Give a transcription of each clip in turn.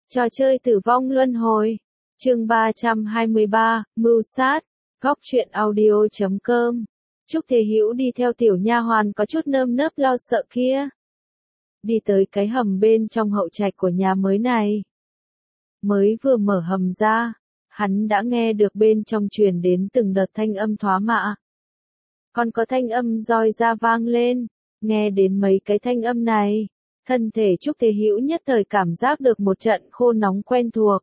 Trò chơi tử vong luân hồi. Chương 323, mưu sát. Góc truyện audio.com. Trúc Thế Hữu đi theo tiểu nha hoàn có chút nơm nớp lo sợ kia. Đi tới cái hầm bên trong hậu trạch của nhà mới này. Mới vừa mở hầm ra, hắn đã nghe được bên trong truyền đến từng đợt thanh âm thoá mạ. Còn có thanh âm roi ra vang lên, nghe đến mấy cái thanh âm này. Thân thể Trúc Thế Hữu nhất thời cảm giác được một trận khô nóng quen thuộc.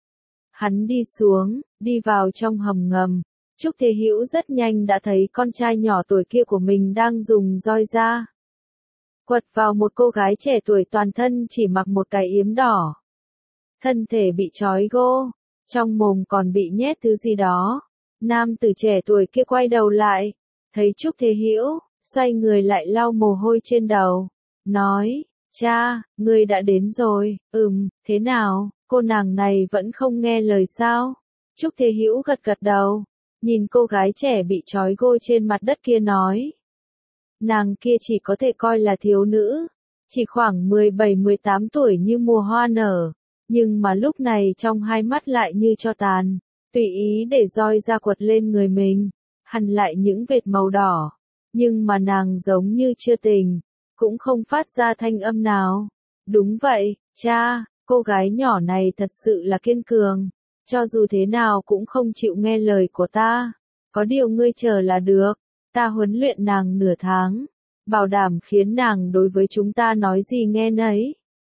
Hắn đi xuống, đi vào trong hầm ngầm. Trúc Thế Hữu rất nhanh đã thấy con trai nhỏ tuổi kia của mình đang dùng roi ra quật vào một cô gái trẻ tuổi toàn thân chỉ mặc một cái yếm đỏ. Thân thể bị trói gô, trong mồm còn bị nhét thứ gì đó. Nam tử trẻ tuổi kia quay đầu lại, thấy Trúc Thế Hữu, xoay người lại lau mồ hôi trên đầu, nói: "Cha, ngươi đã đến rồi." Thế nào, cô nàng này vẫn không nghe lời sao?" Trúc Thế Hữu gật gật đầu, nhìn cô gái trẻ bị trói gô trên mặt đất kia nói. Nàng kia chỉ có thể coi là thiếu nữ, chỉ khoảng 17-18 tuổi như mùa hoa nở, nhưng mà lúc này trong hai mắt lại như tro tàn, tùy ý để roi ra quật lên người mình, hằn lại những vệt màu đỏ, nhưng mà nàng giống như chưa tỉnh, cũng không phát ra thanh âm nào. "Đúng vậy, cha, cô gái nhỏ này thật sự là kiên cường, cho dù thế nào cũng không chịu nghe lời của ta. Có điều ngươi chờ là được, ta huấn luyện nàng nửa tháng, bảo đảm khiến nàng đối với chúng ta nói gì nghe nấy,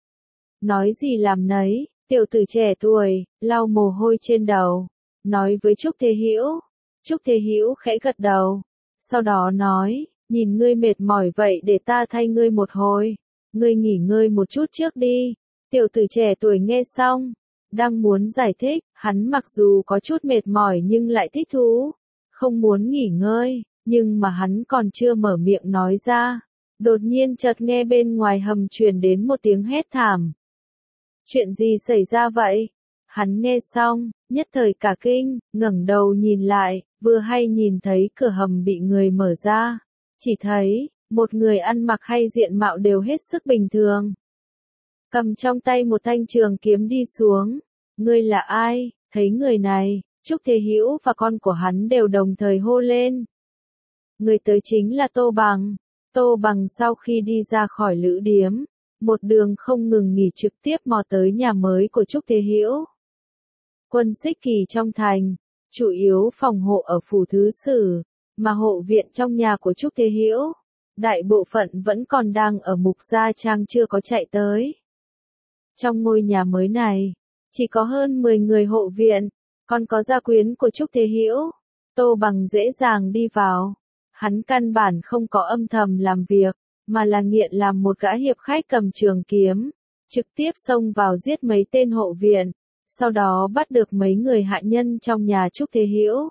nói gì làm nấy." Tiểu tử trẻ tuổi, lau mồ hôi trên đầu, nói với Trúc Thế Hữu. Trúc Thế Hữu khẽ gật đầu, sau đó nói: "Nhìn ngươi mệt mỏi vậy để ta thay ngươi một hồi, ngươi nghỉ ngơi một chút trước đi." Tiểu tử trẻ tuổi nghe xong, đang muốn giải thích, hắn mặc dù có chút mệt mỏi nhưng lại thích thú, không muốn nghỉ ngơi, nhưng mà hắn còn chưa mở miệng nói ra. Đột nhiên chợt nghe bên ngoài hầm truyền đến một tiếng hét thảm. Chuyện gì xảy ra vậy? Hắn nghe xong, nhất thời cả kinh, ngẩng đầu nhìn lại, vừa hay nhìn thấy cửa hầm bị người mở ra. Chỉ thấy, một người ăn mặc hay diện mạo đều hết sức bình thường. Cầm trong tay một thanh trường kiếm đi xuống. "Ngươi là ai?" Thấy người này, Trúc Thế Hữu và con của hắn đều đồng thời hô lên. Người tới chính là Tô Bằng. Tô Bằng sau khi đi ra khỏi lữ điếm, một đường không ngừng nghỉ trực tiếp mò tới nhà mới của Trúc Thế Hữu. Quân Xích Kỳ trong thành, chủ yếu phòng hộ ở phủ thứ sử, mà hộ viện trong nhà của Trúc Thế Hữu, đại bộ phận vẫn còn đang ở Mục Gia Trang chưa có chạy tới. Trong ngôi nhà mới này, chỉ có hơn 10 người hộ viện, còn có gia quyến của Trúc Thế Hữu. Tô Bằng dễ dàng đi vào. Hắn căn bản không có âm thầm làm việc, mà là nghiện làm một gã hiệp khách cầm trường kiếm, trực tiếp xông vào giết mấy tên hộ viện, sau đó bắt được mấy người hạ nhân trong nhà Trúc Thế Hữu.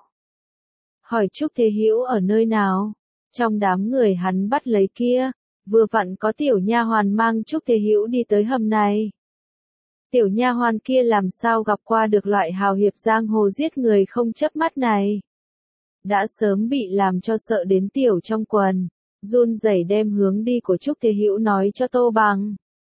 Hỏi Trúc Thế Hữu ở nơi nào? Trong đám người hắn bắt lấy kia, vừa vặn có tiểu nha hoàn mang Trúc Thế Hữu đi tới hầm này. Tiểu nha hoàn kia làm sao gặp qua được loại hào hiệp giang hồ giết người không chớp mắt này. Đã sớm bị làm cho sợ đến tiểu trong quần, run rẩy đem hướng đi của Trúc Thế Hữu nói cho Tô Bằng.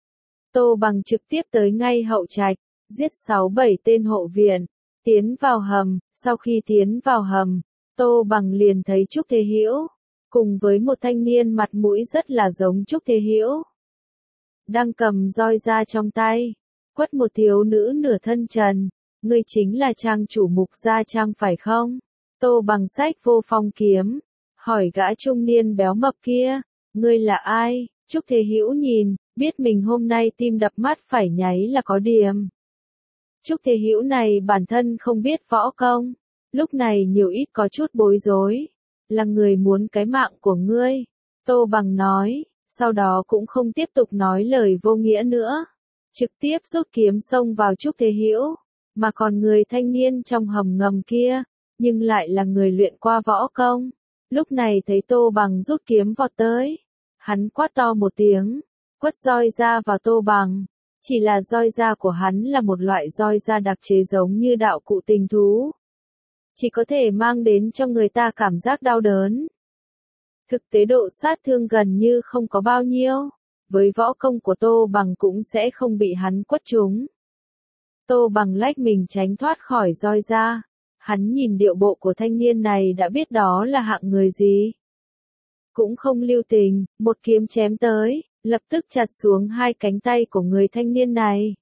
Tô Bằng trực tiếp tới ngay hậu trạch, giết 6-7 tên hộ viện, tiến vào hầm. Sau khi tiến vào hầm, Tô Bằng liền thấy Trúc Thế Hữu, cùng với một thanh niên mặt mũi rất là giống Trúc Thế Hữu, đang cầm roi ra trong tay, quất một thiếu nữ nửa thân trần. "Ngươi chính là trang chủ Mục Gia Trang phải không?" Tô Bằng xách vô phong kiếm, hỏi gã trung niên béo mập kia. "Ngươi là ai?" Trúc Thế Hữu nhìn, biết mình hôm nay tim đập mắt phải nháy là có điểm. Trúc Thế Hữu này bản thân không biết võ công, lúc này nhiều ít có chút bối rối. "Là người muốn cái mạng của ngươi." Tô Bằng nói, sau đó cũng không tiếp tục nói lời vô nghĩa nữa, trực tiếp rút kiếm xông vào Trúc Thế Hữu. Mà còn người thanh niên trong hầm ngầm kia, nhưng lại là người luyện qua võ công. Lúc này thấy Tô Bằng rút kiếm vọt tới, hắn quát to một tiếng, quất roi ra vào Tô Bằng. Chỉ là roi da của hắn là một loại roi da đặc chế giống như đạo cụ tình thú, chỉ có thể mang đến cho người ta cảm giác đau đớn. Thực tế độ sát thương gần như không có bao nhiêu, với võ công của Tô Bằng cũng sẽ không bị hắn quất trúng. Tô Bằng lách mình tránh thoát khỏi roi ra. Hắn nhìn điệu bộ của thanh niên này đã biết đó là hạng người gì. Cũng không lưu tình, một kiếm chém tới, lập tức chặt xuống hai cánh tay của người thanh niên này.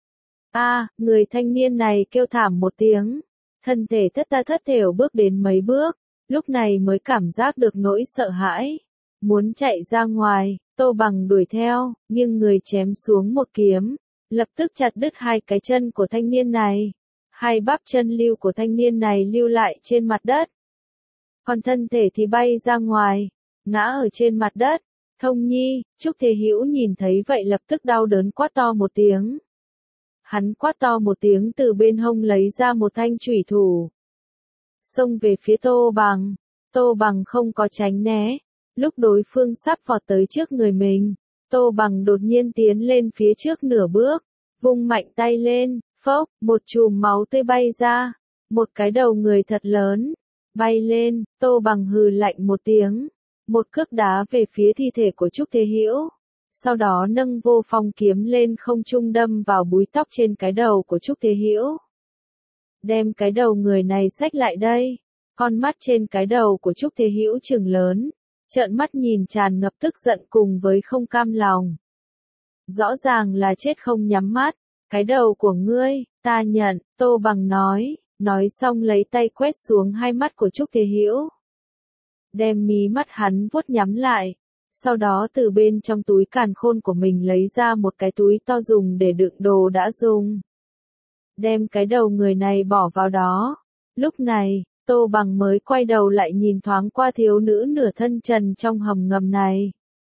Người thanh niên này kêu thảm một tiếng, thân thể thất tha thất thểu bước đến mấy bước, lúc này mới cảm giác được nỗi sợ hãi. Muốn chạy ra ngoài, Tô Bằng đuổi theo, nhưng người chém xuống một kiếm, lập tức chặt đứt hai cái chân của thanh niên này. Hai bắp chân lưu của thanh niên này lưu lại trên mặt đất. Còn thân thể thì bay ra ngoài, ngã ở trên mặt đất. Thông Nhi, Trúc Thế Hữu nhìn thấy vậy lập tức đau đớn quát to một tiếng. Hắn quát to một tiếng từ bên hông lấy ra một thanh chủy thủ. Xông về phía Tô Bằng. Tô Bằng không có tránh né. Lúc đối phương sắp vọt tới trước người mình, Tô Bằng đột nhiên tiến lên phía trước nửa bước, vung mạnh tay lên, phốc, một chùm máu tươi bay ra, một cái đầu người thật lớn, bay lên, Tô Bằng hừ lạnh một tiếng, một cước đá về phía thi thể của Trúc Thế Hữu, sau đó nâng vô phong kiếm lên không trung đâm vào búi tóc trên cái đầu của Trúc Thế Hữu. Đem cái đầu người này xách lại đây, con mắt trên cái đầu của Trúc Thế Hữu trừng lớn, trợn mắt nhìn tràn ngập tức giận cùng với không cam lòng. Rõ ràng là chết không nhắm mắt, cái đầu của ngươi, ta nhận, Tô Bằng nói xong lấy tay quét xuống hai mắt của Trúc Thế Hữu. Đem mí mắt hắn vuốt nhắm lại, sau đó từ bên trong túi càn khôn của mình lấy ra một cái túi to dùng để đựng đồ đã dùng. Đem cái đầu người này bỏ vào đó. Lúc này, Tô Bằng mới quay đầu lại nhìn thoáng qua thiếu nữ nửa thân trần trong hầm ngầm này.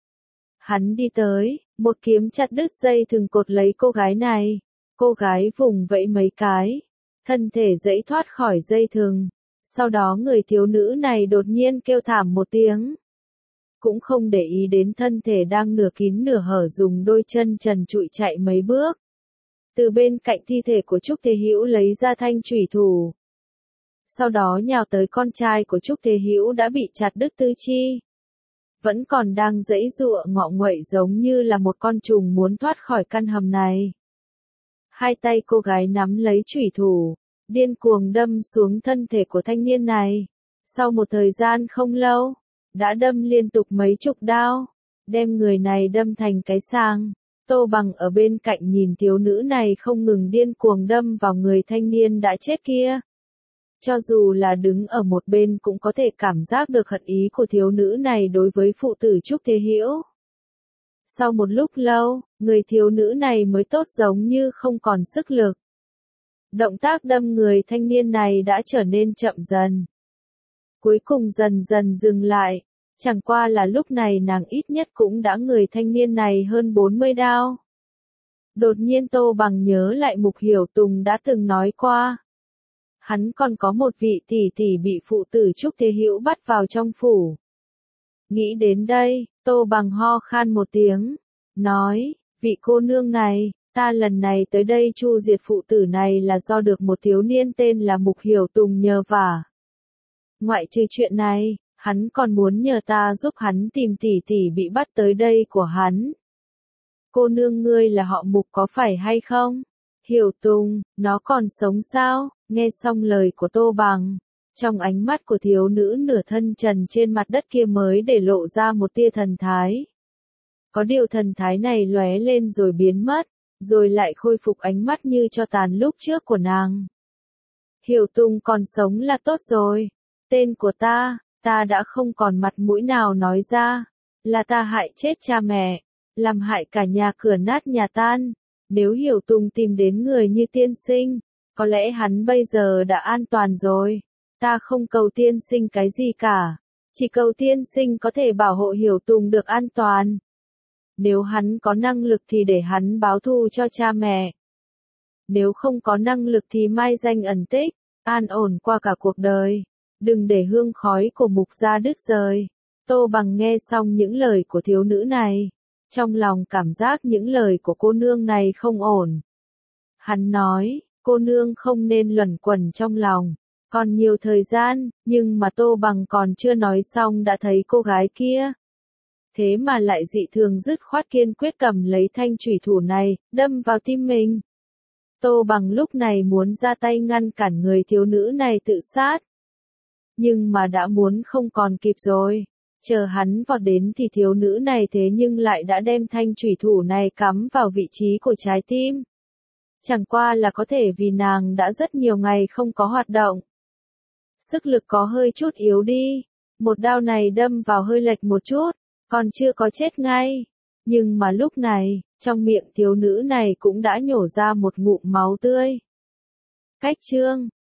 Hắn đi tới, một kiếm chặt đứt dây thừng cột lấy cô gái này. Cô gái vùng vẫy mấy cái, thân thể giãy thoát khỏi dây thừng. Sau đó người thiếu nữ này đột nhiên kêu thảm một tiếng. Cũng không để ý đến thân thể đang nửa kín nửa hở dùng đôi chân trần trụi chạy mấy bước. Từ bên cạnh thi thể của Trúc Thế Hữu lấy ra thanh chủy thủ. Sau đó nhào tới con trai của Trúc Thế Hữu đã bị chặt đứt tứ chi. Vẫn còn đang giãy giụa ngọ nguậy giống như là một con trùng muốn thoát khỏi căn hầm này. Hai tay cô gái nắm lấy chủy thủ, điên cuồng đâm xuống thân thể của thanh niên này. Sau một thời gian không lâu, đã đâm liên tục mấy chục đao, đem người này đâm thành cái sang. Tô Bằng ở bên cạnh nhìn thiếu nữ này không ngừng điên cuồng đâm vào người thanh niên đã chết kia. Cho dù là đứng ở một bên cũng có thể cảm giác được hận ý của thiếu nữ này đối với phụ tử Trúc Thế Hữu. Sau một lúc lâu, người thiếu nữ này mới tốt giống như không còn sức lực. Động tác đâm người thanh niên này đã trở nên chậm dần. Cuối cùng dần dần dừng lại, chẳng qua là lúc này nàng ít nhất cũng đã người thanh niên này hơn 40 đao. Đột nhiên Tô Bằng nhớ lại Mục Hiểu Tùng đã từng nói qua. Hắn còn có một vị tỷ tỷ bị phụ tử Trúc Thế Hữu bắt vào trong phủ. Nghĩ đến đây, Tô Bằng ho khan một tiếng, nói, vị cô nương này, ta lần này tới đây chu diệt phụ tử này là do được một thiếu niên tên là Mục Hiểu Tùng nhờ vả. Ngoại trừ chuyện này, hắn còn muốn nhờ ta giúp hắn tìm tỷ tỷ bị bắt tới đây của hắn. Cô nương ngươi là họ Mục có phải hay không? Hiểu Tùng, nó còn sống sao? Nghe xong lời của Tô Bằng, trong ánh mắt của thiếu nữ nửa thân trần trên mặt đất kia mới để lộ ra một tia thần thái. Có điều thần thái này lóe lên rồi biến mất, rồi lại khôi phục ánh mắt như cho tàn lúc trước của nàng. Hiểu Tùng còn sống là tốt rồi. Tên của ta đã không còn mặt mũi nào nói ra, là ta hại chết cha mẹ, làm hại cả nhà cửa nát nhà tan. Nếu Hiểu Tùng tìm đến người như tiên sinh, có lẽ hắn bây giờ đã an toàn rồi. Ta không cầu tiên sinh cái gì cả, chỉ cầu tiên sinh có thể bảo hộ Hiểu Tùng được an toàn. Nếu hắn có năng lực thì để hắn báo thù cho cha mẹ. Nếu không có năng lực thì mai danh ẩn tích, an ổn qua cả cuộc đời. Đừng để hương khói của Mục gia đứt rời. Tô Bằng nghe xong những lời của thiếu nữ này, trong lòng cảm giác những lời của cô nương này không ổn. Hắn nói, cô nương không nên luẩn quẩn trong lòng, còn nhiều thời gian, nhưng mà Tô Bằng còn chưa nói xong đã thấy cô gái kia. Thế mà lại dị thường dứt khoát kiên quyết cầm lấy thanh chủy thủ này, đâm vào tim mình. Tô Bằng lúc này muốn ra tay ngăn cản người thiếu nữ này tự sát. Nhưng mà đã muốn không còn kịp rồi. Chờ hắn vọt đến thì thiếu nữ này thế nhưng lại đã đem thanh chủy thủ này cắm vào vị trí của trái tim. Chẳng qua là có thể vì nàng đã rất nhiều ngày không có hoạt động. Sức lực có hơi chút yếu đi. Một đao này đâm vào hơi lệch một chút, còn chưa có chết ngay. Nhưng mà lúc này, trong miệng thiếu nữ này cũng đã nhổ ra một ngụm máu tươi. Cách chương